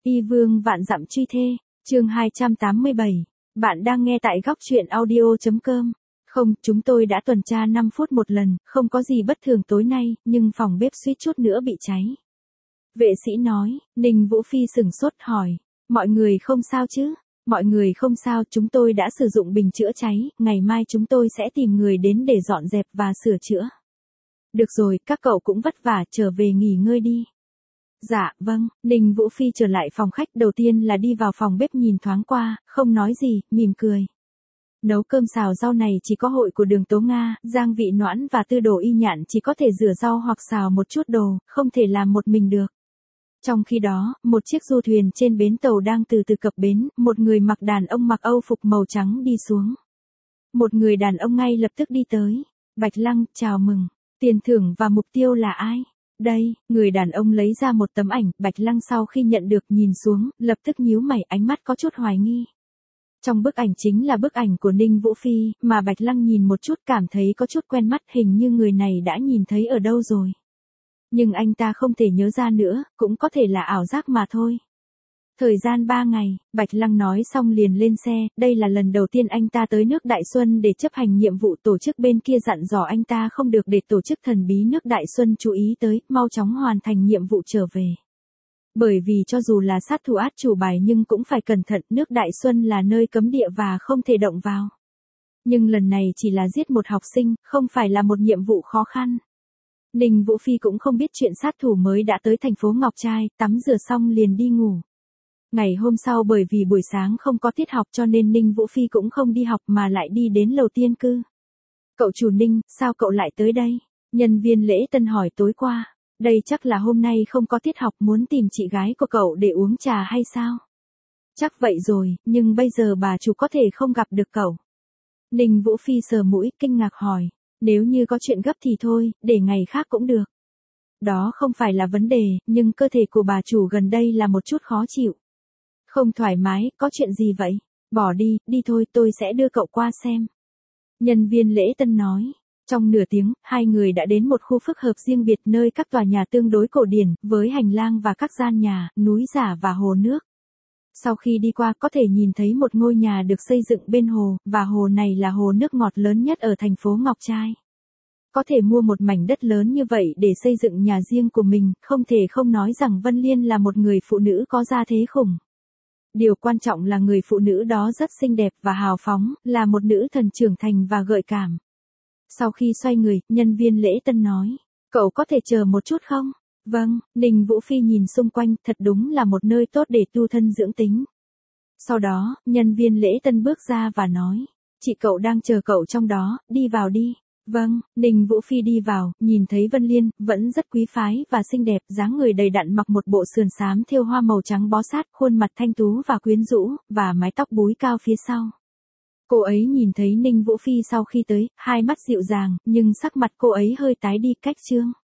Y vương vạn dặm truy thê, chương 287. Bạn đang nghe tại góc truyện audio.com. Không, chúng tôi đã tuần tra 5 phút một lần, không có gì bất thường tối nay, nhưng phòng bếp suýt chút nữa bị cháy. Vệ sĩ nói. Ninh Vũ Phi sửng sốt hỏi. Mọi người không sao chứ? Mọi người không sao, chúng tôi đã sử dụng bình chữa cháy, ngày mai chúng tôi sẽ tìm người đến để dọn dẹp và sửa chữa. Được rồi, các cậu cũng vất vả, trở về nghỉ ngơi đi. Dạ, vâng. Ninh Vũ Phi trở lại phòng khách, đầu tiên là đi vào phòng bếp nhìn thoáng qua, không nói gì, mỉm cười. Nấu cơm xào rau này chỉ có hội của Đường Tố Nga, Giang Vị Noãn và Tư Đồ Y Nhạn chỉ có thể rửa rau hoặc xào một chút đồ, không thể làm một mình được. Trong khi đó, một chiếc du thuyền trên bến tàu đang từ từ cập bến, một người đàn ông mặc âu phục màu trắng đi xuống. Một người đàn ông ngay lập tức đi tới. Bạch Lăng, chào mừng. Tiền thưởng và mục tiêu là ai? Đây, người đàn ông lấy ra một tấm ảnh, Bạch Lăng sau khi nhận được nhìn xuống, lập tức nhíu mày, ánh mắt có chút hoài nghi. Trong bức ảnh chính là bức ảnh của Ninh Vũ Phi, mà Bạch Lăng nhìn một chút cảm thấy có chút quen mắt, hình như người này đã nhìn thấy ở đâu rồi. Nhưng anh ta không thể nhớ ra nữa, cũng có thể là ảo giác mà thôi. Thời gian 3 ngày, Bạch Lăng nói xong liền lên xe, đây là lần đầu tiên anh ta tới nước Đại Xuân để chấp hành nhiệm vụ, tổ chức bên kia dặn dò anh ta không được để tổ chức thần bí nước Đại Xuân chú ý tới, mau chóng hoàn thành nhiệm vụ trở về. Bởi vì cho dù là sát thủ át chủ bài nhưng cũng phải cẩn thận, nước Đại Xuân là nơi cấm địa và không thể động vào. Nhưng lần này chỉ là giết một học sinh, không phải là một nhiệm vụ khó khăn. Ninh Vũ Phi cũng không biết chuyện sát thủ mới đã tới thành phố Ngọc Trai, tắm rửa xong liền đi ngủ. Ngày hôm sau bởi vì buổi sáng không có tiết học cho nên Ninh Vũ Phi cũng không đi học mà lại đi đến lầu tiên cư. Cậu chủ Ninh, sao cậu lại tới đây? Nhân viên lễ tân hỏi tối qua. Đây chắc là hôm nay không có tiết học, muốn tìm chị gái của cậu để uống trà hay sao? Chắc vậy rồi, nhưng bây giờ bà chủ có thể không gặp được cậu. Ninh Vũ Phi sờ mũi, kinh ngạc hỏi. Nếu như có chuyện gấp thì thôi, để ngày khác cũng được. Đó không phải là vấn đề, nhưng cơ thể của bà chủ gần đây là một chút khó chịu. Không thoải mái, có chuyện gì vậy? Bỏ đi, đi thôi, tôi sẽ đưa cậu qua xem. Nhân viên lễ tân nói. Trong nửa tiếng, hai người đã đến một khu phức hợp riêng biệt nơi các tòa nhà tương đối cổ điển, với hành lang và các gian nhà, núi giả và hồ nước. Sau khi đi qua có thể nhìn thấy một ngôi nhà được xây dựng bên hồ, và hồ này là hồ nước ngọt lớn nhất ở thành phố Ngọc Trai. Có thể mua một mảnh đất lớn như vậy để xây dựng nhà riêng của mình, không thể không nói rằng Vân Liên là một người phụ nữ có gia thế khủng. Điều quan trọng là người phụ nữ đó rất xinh đẹp và hào phóng, là một nữ thần trưởng thành và gợi cảm. Sau khi xoay người, nhân viên lễ tân nói, cậu có thể chờ một chút không? Vâng, Ninh Vũ Phi nhìn xung quanh, thật đúng là một nơi tốt để tu thân dưỡng tính. Sau đó, nhân viên lễ tân bước ra và nói, chị cậu đang chờ cậu trong đó, đi vào đi. Vâng, Ninh Vũ Phi đi vào, nhìn thấy Vân Liên, vẫn rất quý phái và xinh đẹp, dáng người đầy đặn mặc một bộ sườn xám thêu hoa màu trắng bó sát, khuôn mặt thanh tú và quyến rũ, và mái tóc búi cao phía sau. Cô ấy nhìn thấy Ninh Vũ Phi sau khi tới, hai mắt dịu dàng, nhưng sắc mặt cô ấy hơi tái đi, cách trương.